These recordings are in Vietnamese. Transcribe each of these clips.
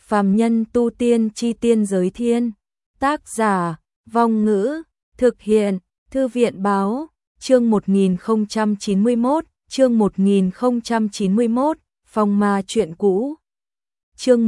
Phàm nhân tu tiên chi tiên giới thiên. Tác giả, Vong Ngữ, thực hiện, Thư viện Báo, chương 1091, chương 1091, Phong Ma Chuyện Cũ. Chương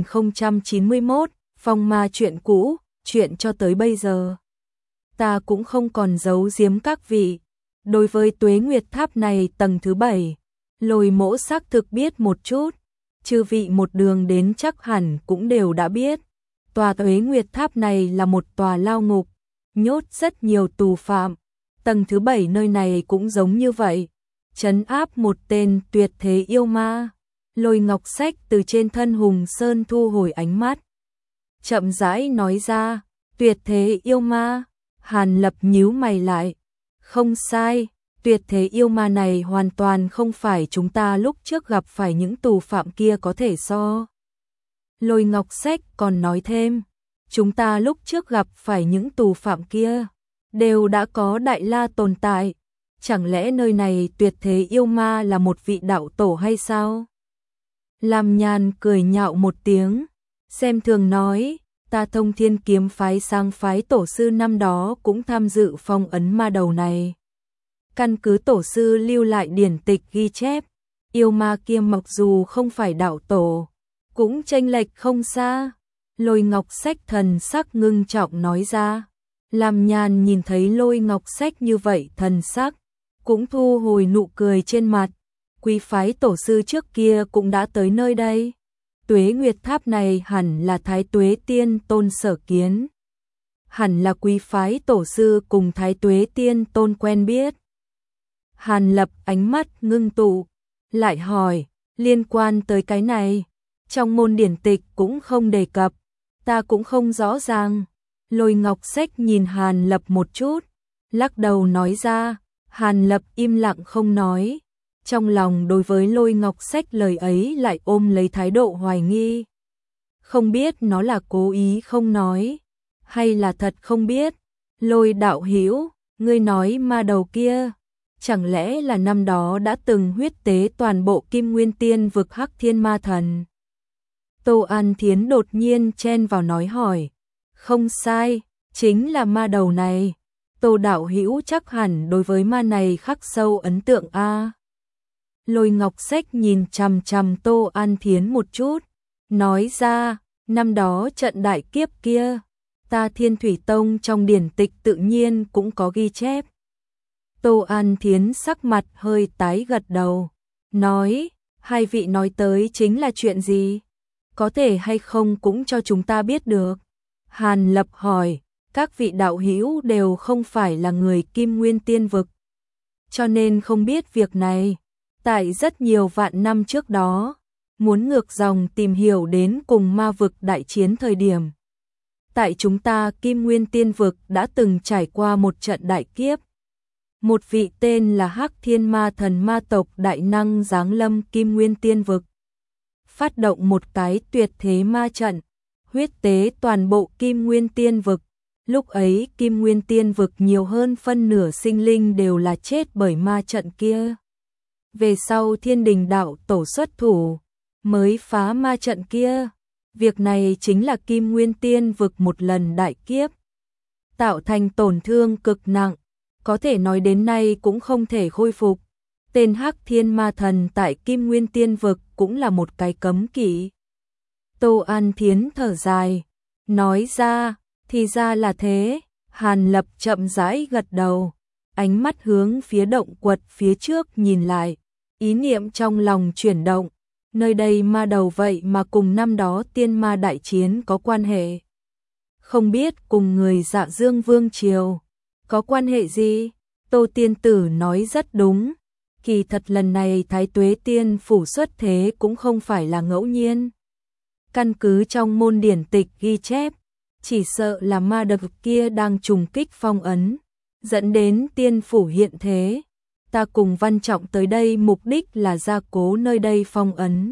1091, Phong Ma Chuyện Cũ, chuyện cho tới bây giờ. Ta cũng không còn giấu giếm các vị. Đối với Tuế Nguyệt Tháp này tầng thứ 7, Lôi Mỗ xác thực biết một chút. Chư vị một đường đến chắc hẳn cũng đều đã biết. Tòa Tuế Nguyệt Tháp này là một tòa lao ngục, nhốt rất nhiều tù phạm. Tầng thứ 7 nơi này cũng giống như vậy, trấn áp một tên tuyệt thế yêu ma. Lôi Ngọc Sách từ trên thân Hùng Sơn thu hồi ánh mắt, chậm rãi nói ra, tuyệt thế yêu ma. Hàn Lập nhíu mày lại, không sai, tuyệt thế yêu ma này hoàn toàn không phải chúng ta lúc trước gặp phải những tù phạm kia có thể so. Lôi Ngọc Sách còn nói thêm, chúng ta lúc trước gặp phải những tù phạm kia đều đã có đại la tồn tại, chẳng lẽ nơi này tuyệt thế yêu ma là một vị đạo tổ hay sao? Lam Nhan cười nhạo một tiếng, xem thường nói, ta Thông Thiên Kiếm phái sang phái tổ sư năm đó cũng tham dự phong ấn ma đầu này. Căn cứ tổ sư lưu lại điển tịch ghi chép, yêu ma kia mặc dù không phải đạo tổ, cũng chênh lệch không xa. Lôi Ngọc Sách thần sắc ngưng trọng nói ra. Lam Nhan nhìn thấy Lôi Ngọc Sách như vậy thần sắc, cũng thu hồi nụ cười trên mặt. Quý phái tổ sư trước kia cũng đã tới nơi đây. Tuế Nguyệt Tháp này hẳn là Thái Tuế Tiên Tôn sở kiến. Hẳn là quý phái tổ sư cùng Thái Tuế Tiên Tôn quen biết. Hàn Lập ánh mắt ngưng tụ, lại hỏi, liên quan tới cái này, trong môn điển tịch cũng không đề cập, ta cũng không rõ ràng. Lôi Ngọc Sách nhìn Hàn Lập một chút, lắc đầu nói ra. Hàn Lập im lặng không nói, trong lòng đối với Lôi Ngọc Sách lời ấy lại ôm lấy thái độ hoài nghi. Không biết nó là cố ý không nói, hay là thật không biết. Lôi đạo hữu, ngươi nói ma đầu kia, chẳng lẽ là năm đó đã từng huyết tế toàn bộ Kim Nguyên Tiên vực Hắc Thiên Ma Thần? Tô An Thiến đột nhiên chen vào nói hỏi. Không sai, chính là ma đầu này. Tô đạo hữu chắc hẳn đối với ma này khắc sâu ấn tượng a. Lôi Ngọc Sách nhìn chằm chằm Tô An Thiến một chút, nói ra, năm đó trận đại kiếp kia, ta Thiên Thủy Tông trong điển tịch tự nhiên cũng có ghi chép. Tô An Thiến sắc mặt hơi tái gật đầu, nói, hai vị nói tới chính là chuyện gì? Có thể hay không cũng cho chúng ta biết được. Hàn Lập hỏi, các vị đạo hữu đều không phải là người Kim Nguyên Tiên vực, cho nên không biết việc này. Tại rất nhiều vạn năm trước đó, muốn ngược dòng tìm hiểu đến cùng ma vực đại chiến thời điểm. Tại chúng ta Kim Nguyên Tiên vực đã từng trải qua một trận đại kiếp. Một vị tên là Hắc Thiên Ma Thần ma tộc đại năng giáng lâm Kim Nguyên Tiên vực, phát động một cái tuyệt thế ma trận, huyết tế toàn bộ Kim Nguyên Tiên vực. Lúc ấy Kim Nguyên Tiên vực nhiều hơn phân nửa sinh linh đều là chết bởi ma trận kia. Về sau Thiên Đình đạo tổ xuất thủ, mới phá ma trận kia. Việc này chính là Kim Nguyên Tiên vực một lần đại kiếp, tạo thành tổn thương cực nặng, có thể nói đến nay cũng không thể khôi phục. Tên Hắc Thiên Ma Thần tại Kim Nguyên Tiên vực cũng là một cái cấm kỵ. Tô An Thiến thở dài, nói ra, thì ra là thế. Hàn Lập chậm rãi gật đầu, ánh mắt hướng phía động quật phía trước nhìn lại, ý niệm trong lòng chuyển động, nơi đây ma đầu vậy mà cùng năm đó tiên ma đại chiến có quan hệ. Không biết cùng người Dạ Dương Vương Triều có quan hệ gì? Tô tiên tử nói rất đúng, kỳ thật lần này Thái Tuế Tiên phủ xuất thế cũng không phải là ngẫu nhiên. Căn cứ trong môn điển tịch ghi chép, chỉ sợ là ma độc kia đang trùng kích phong ấn, dẫn đến tiên phủ hiện thế. Ta cùng Văn Trọng tới đây mục đích là gia cố nơi đây phong ấn.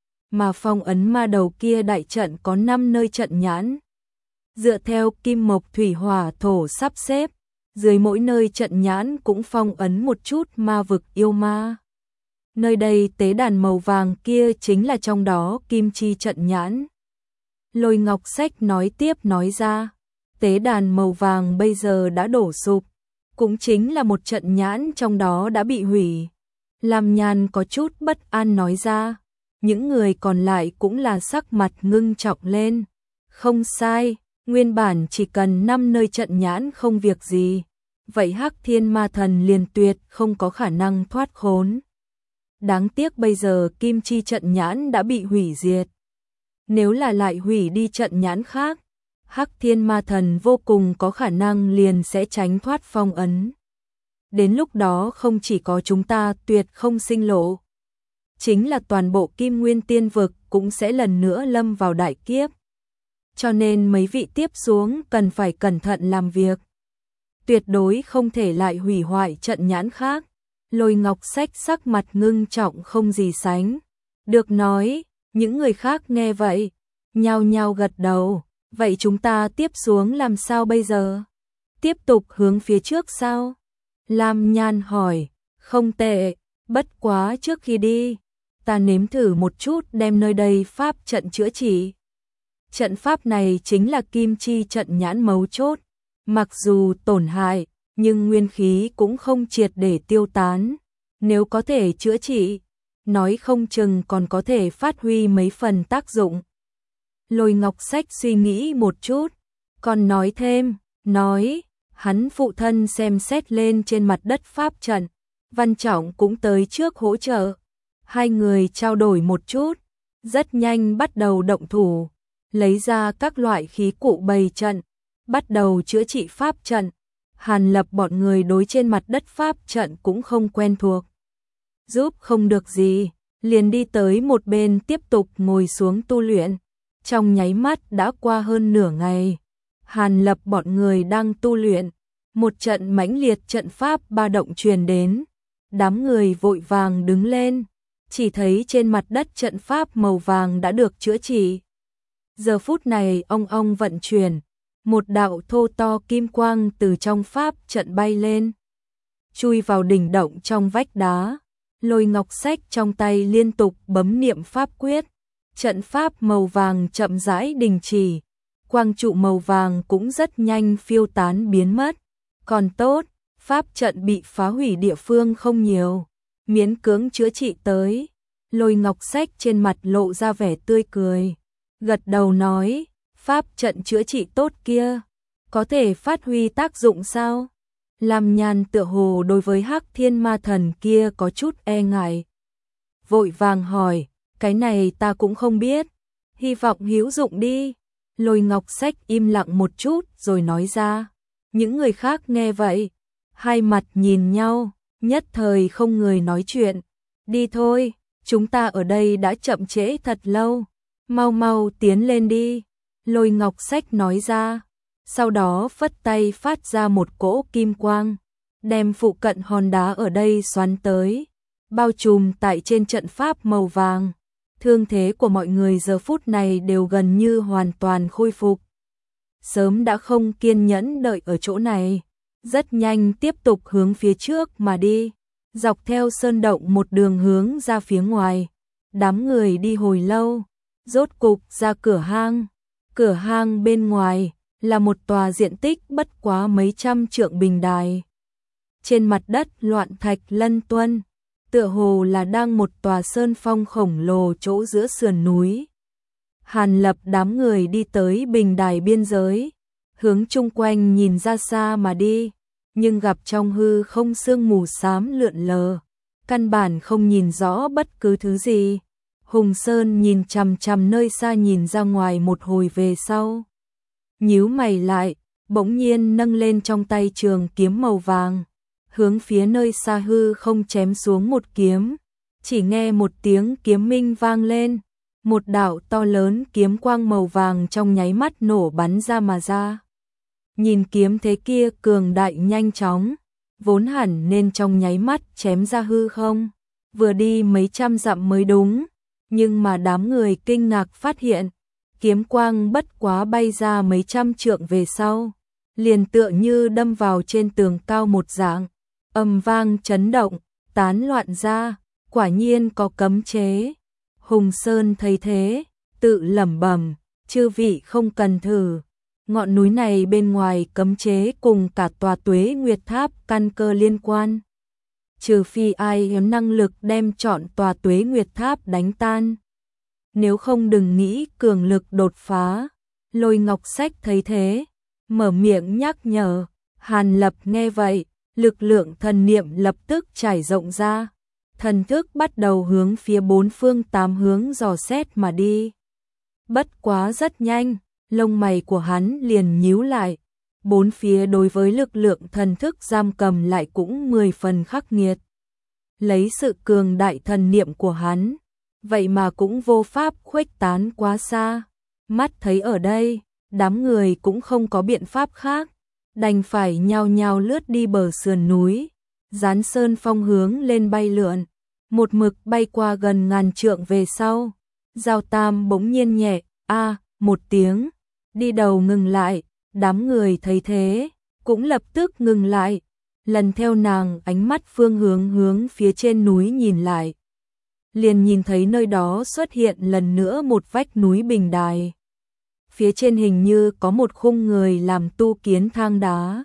Mà phong ấn ma đầu kia đại trận có 5 nơi trận nhãn. Dựa theo kim mộc thủy hỏa thổ sắp xếp, dưới mỗi nơi trận nhãn cũng phong ấn một chút ma vực yêu ma. Nơi đây tế đàn màu vàng kia chính là trong đó kim chi trận nhãn. Lôi Ngọc Sách nói tiếp nói ra, tế đàn màu vàng bây giờ đã đổ sụp, cũng chính là một trận nhãn trong đó đã bị hủy. Lam Nhan có chút bất an nói ra, những người còn lại cũng là sắc mặt ngưng trọng lên. Không sai, nguyên bản chỉ cần 5 nơi trận nhãn không việc gì, vậy Hắc Thiên Ma Thần liền tuyệt không có khả năng thoát khốn. Đáng tiếc bây giờ Kim Chi trận nhãn đã bị hủy diệt. Nếu là lại hủy đi trận nhãn khác, Hắc Thiên Ma Thần vô cùng có khả năng liền sẽ tránh thoát phong ấn. Đến lúc đó không chỉ có chúng ta tuyệt không sinh lộ, chính là toàn bộ Kim Nguyên Tiên vực cũng sẽ lần nữa lâm vào đại kiếp. Cho nên mấy vị tiếp xuống cần phải cẩn thận làm việc. Tuyệt đối không thể lại hủy hoại trận nhãn khác. Lôi Ngọc Sách sắc mặt ngưng trọng không gì sánh. Được nói, những người khác nghe vậy, nhao nhao gật đầu. Vậy chúng ta tiếp xuống làm sao bây giờ? Tiếp tục hướng phía trước sao? Lam Nhan hỏi, không tệ, bất quá trước khi đi, ta nếm thử một chút đem nơi đây pháp trận chữa trị. Trận pháp này chính là Kim Chi trận nhãn mấu chốt, mặc dù tổn hại, nhưng nguyên khí cũng không triệt để tiêu tán. Nếu có thể chữa trị, nói không chừng còn có thể phát huy mấy phần tác dụng. Lôi Ngọc Sách suy nghĩ một chút, còn nói thêm, nói, hắn phụ thân xem xét lên trên mặt đất pháp trận, Văn Trọng cũng tới trước hỗ trợ. Hai người trao đổi một chút, rất nhanh bắt đầu động thủ, lấy ra các loại khí cụ bày trận, bắt đầu chữa trị pháp trận. Hàn Lập bọn người đối trên mặt đất pháp trận cũng không quen thuộc, giúp không được gì, liền đi tới một bên tiếp tục ngồi xuống tu luyện. Trong nháy mắt đã qua hơn nửa ngày, Hàn Lập bọn người đang tu luyện, một trận mãnh liệt trận pháp ba động truyền đến, đám người vội vàng đứng lên, chỉ thấy trên mặt đất trận pháp màu vàng đã được chữa trị. Giờ phút này ong ong vận chuyển, một đạo thô to kim quang từ trong pháp trận bay lên, chui vào đỉnh động trong vách đá. Lôi Ngọc Sách trong tay liên tục bấm niệm pháp quyết, trận pháp màu vàng chậm rãi đình chỉ, quang trụ màu vàng cũng rất nhanh phiêu tán biến mất. Còn tốt, pháp trận bị phá hủy địa phương không nhiều, miễn cưỡng chữa trị tới. Lôi Ngọc Sách trên mặt lộ ra vẻ tươi cười, gật đầu nói, pháp trận chữa trị tốt kia, có thể phát huy tác dụng sao? Lam Nhan tựa hồ đối với Hắc Thiên Ma Thần kia có chút e ngại, vội vàng hỏi, cái này ta cũng không biết, hy vọng hữu dụng đi. Lôi Ngọc Sách im lặng một chút rồi nói ra. Những người khác nghe vậy, hai mặt nhìn nhau, nhất thời không người nói chuyện. Đi thôi, chúng ta ở đây đã chậm trễ thật lâu, mau mau tiến lên đi. Lôi Ngọc Sách nói ra, sau đó phất tay phát ra một cỗ kim quang, đem phụ cận hòn đá ở đây xoắn tới, bao trùm tại trên trận pháp màu vàng. Thương thế của mọi người giờ phút này đều gần như hoàn toàn khôi phục. Sớm đã không kiên nhẫn đợi ở chỗ này, rất nhanh tiếp tục hướng phía trước mà đi, dọc theo sơn động một đường hướng ra phía ngoài. Đám người đi hồi lâu, rốt cục ra cửa hang. Cửa hang bên ngoài là một tòa diện tích bất quá mấy trăm trượng bình đài. Trên mặt đất loạn thạch lân tuân, tựa hồ là đang một tòa sơn phong khổng lồ chỗ giữa sườn núi. Hàn Lập đám người đi tới bình đài biên giới, hướng chung quanh nhìn ra xa mà đi, nhưng gặp trong hư không sương mù xám lượn lờ, căn bản không nhìn rõ bất cứ thứ gì. Hùng Sơn nhìn chằm chằm nơi xa nhìn ra ngoài một hồi về sau, nhíu mày lại, bỗng nhiên nâng lên trong tay trường kiếm màu vàng, hướng phía nơi xa hư không chém xuống một kiếm. Chỉ nghe một tiếng kiếm minh vang lên, một đạo to lớn kiếm quang màu vàng trong nháy mắt nổ bắn ra mà ra. Nhìn kiếm thế kia cường đại nhanh chóng, vốn hẳn nên trong nháy mắt chém ra hư không, vừa đi mấy trăm dặm mới đúng, nhưng mà đám người kinh ngạc phát hiện, kiếm quang bất quá bay ra mấy trăm trượng về sau, liền tựa như đâm vào trên tường cao một dạng, âm vang chấn động, tán loạn ra, quả nhiên có cấm chế. Hùng Sơn thấy thế, tự lẩm bẩm, Chư vị không cần thử, ngọn núi này bên ngoài cấm chế cùng cả tòa Tuế Nguyệt Tháp căn cơ liên quan. Trừ phi ai có năng lực đem trọn tòa Tuế Nguyệt Tháp đánh tan. Nếu không đừng nghĩ cường lực đột phá. Lôi Ngọc Sách thấy thế, mở miệng nhắc nhở. Hàn Lập nghe vậy, lực lượng thần niệm lập tức trải rộng ra. Thần thức bắt đầu hướng phía bốn phương tám hướng dò xét mà đi. Bất quá rất nhanh, lông mày của hắn liền nhíu lại. Bốn phía đối với lực lượng thần thức giam cầm lại cũng 10 phần khắc nghiệt. Lấy sự cường đại thần niệm của hắn, vậy mà cũng vô pháp khuếch tán quá xa. Mắt thấy ở đây, đám người cũng không có biện pháp khác, đành phải nhao nhao lướt đi bờ sườn núi, dán sơn phong hướng lên bay lượn, một mực bay qua gần ngàn trượng về sau. Giao Tam bỗng nhiên nhẹ, một tiếng, đi đầu ngừng lại, đám người thấy thế, cũng lập tức ngừng lại, lần theo nàng ánh mắt phương hướng phía trên núi nhìn lại. Liền nhìn thấy nơi đó xuất hiện lần nữa một vách núi bình đài. Phía trên hình như có một khung người làm tu kiến thang đá.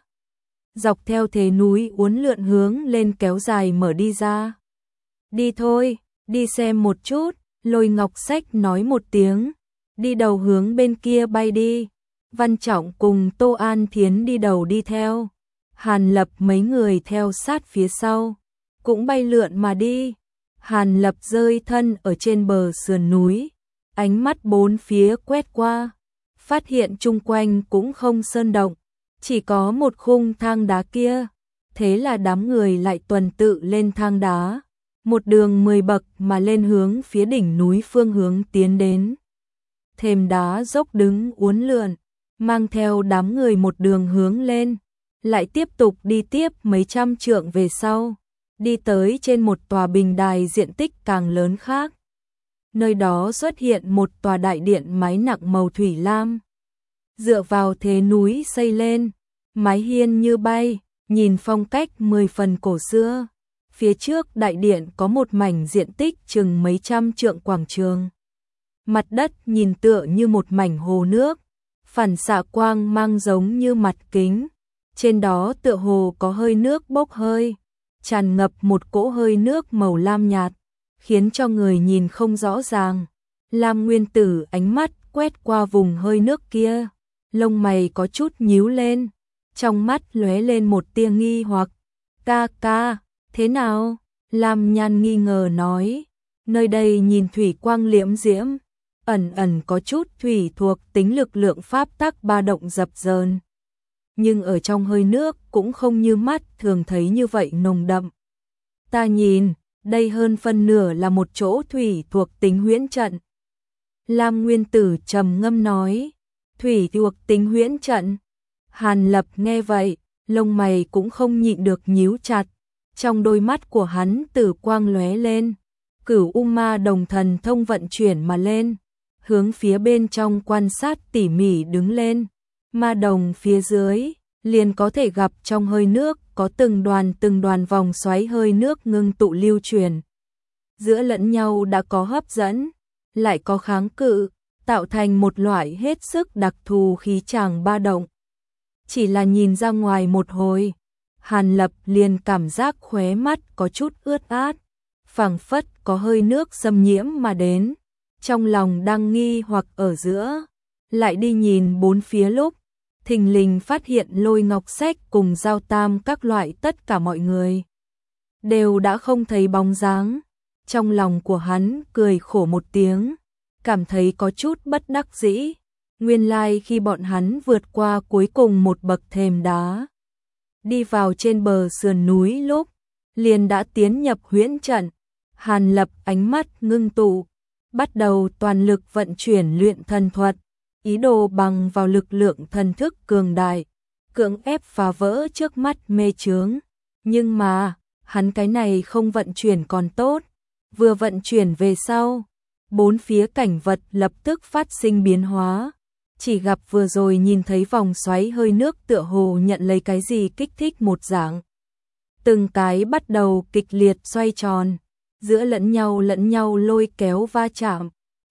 Dọc theo thế núi uốn lượn hướng lên kéo dài mở đi ra. Đi thôi, đi xem một chút, Lôi Ngọc Sách nói một tiếng, đi đầu hướng bên kia bay đi. Văn Trọng cùng Tô An Thiến đi đầu đi theo. Hàn Lập mấy người theo sát phía sau, cũng bay lượn mà đi. Hàn Lập rơi thân ở trên bờ sườn núi, ánh mắt bốn phía quét qua, phát hiện chung quanh cũng không sơn động, chỉ có một khung thang đá kia. Thế là đám người lại tuần tự lên thang đá, một đường 10 bậc mà lên hướng phía đỉnh núi phương hướng tiến đến. Thềm đá dốc đứng uốn lượn, mang theo đám người một đường hướng lên, lại tiếp tục đi tiếp mấy trăm trượng về sau, đi tới trên một tòa bình đài diện tích càng lớn khác. Nơi đó xuất hiện một tòa đại điện mái nặng màu thủy lam. Dựa vào thế núi xây lên, mái hiên như bay, nhìn phong cách 10 phần cổ xưa. Phía trước đại điện có một mảnh diện tích chừng mấy trăm trượng quảng trường. Mặt đất nhìn tựa như một mảnh hồ nước, phản xạ quang mang giống như mặt kính. Trên đó tựa hồ có hơi nước bốc hơi, tràn ngập một cỗ hơi nước màu lam nhạt, khiến cho người nhìn không rõ ràng. Lam Nguyên Tử ánh mắt quét qua vùng hơi nước kia, lông mày có chút nhíu lên, trong mắt lóe lên một tia nghi hoặc. Ca, thế nào? Lam Nhan nghi ngờ nói, nơi đây nhìn thủy quang liễm diễm, ẩn có chút thủy thuộc tính lực lượng pháp tắc ba động dập dờn. Nhưng ở trong hơi nước cũng không như mắt thường thấy như vậy nồng đậm. Ta nhìn, đây hơn phân nửa là một chỗ thủy thuộc tính huyễn trận. Lam Nguyên Tử trầm ngâm nói, thủy thuộc tính huyễn trận. Hàn Lập nghe vậy, lông mày cũng không nhịn được nhíu chặt, trong đôi mắt của hắn tử quang lóe lên, Cửu U Ma Đồng thần thông vận chuyển mà lên, hướng phía bên trong quan sát tỉ mỉ đứng lên. Ma đồng phía dưới, liền có thể gặp trong hơi nước có từng đoàn vòng xoáy hơi nước ngưng tụ lưu truyền. Giữa lẫn nhau đã có hấp dẫn, lại có kháng cự, tạo thành một loại hết sức đặc thù khí chàng ba động. Chỉ là nhìn ra ngoài một hồi, Hàn Lập liền cảm giác khóe mắt có chút ướt át, phảng phất có hơi nước xâm nhiễm mà đến. Trong lòng đang nghi hoặc ở giữa, lại đi nhìn bốn phía lúc, thình lình phát hiện Lôi Ngọc Sách cùng Giao Tam các loại tất cả mọi người đều đã không thấy bóng dáng. Trong lòng của hắn cười khổ một tiếng, cảm thấy có chút bất đắc dĩ. Nguyên lai khi bọn hắn vượt qua cuối cùng một bậc thềm đá, đi vào trên bờ sườn núi lúc, liền đã tiến nhập huyễn trận. Hàn Lập ánh mắt ngưng tụ, bắt đầu toàn lực vận chuyển luyện thần thuật, ý đồ bằng vào lực lượng thần thức cường đại, cưỡng ép phá vỡ trước mắt mê chướng. Nhưng mà, hắn cái này không vận chuyển còn tốt, vừa vận chuyển về sau, bốn phía cảnh vật lập tức phát sinh biến hóa. Chỉ gặp vừa rồi nhìn thấy vòng xoáy hơi nước tựa hồ nhận lấy cái gì kích thích một dạng. Từng cái bắt đầu kịch liệt xoay tròn, giữa lẫn nhau lôi kéo va chạm,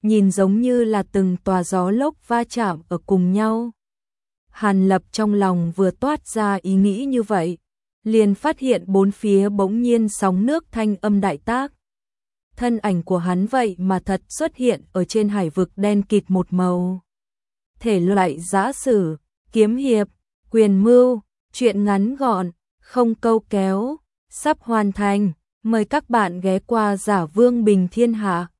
nhìn giống như là từng tòa gió lốc va chạm ở cùng nhau. Hàn Lập trong lòng vừa toát ra ý nghĩ như vậy, liền phát hiện bốn phía bỗng nhiên sóng nước thanh âm đại tác. Thân ảnh của hắn vậy mà thật xuất hiện ở trên hải vực đen kịt một màu. Thể loại giã sử, kiếm hiệp, quyền mưu, truyện ngắn gọn, không câu kéo, sắp hoàn thành. Mời các bạn ghé qua Giả Vương Bình Thiên Hạ.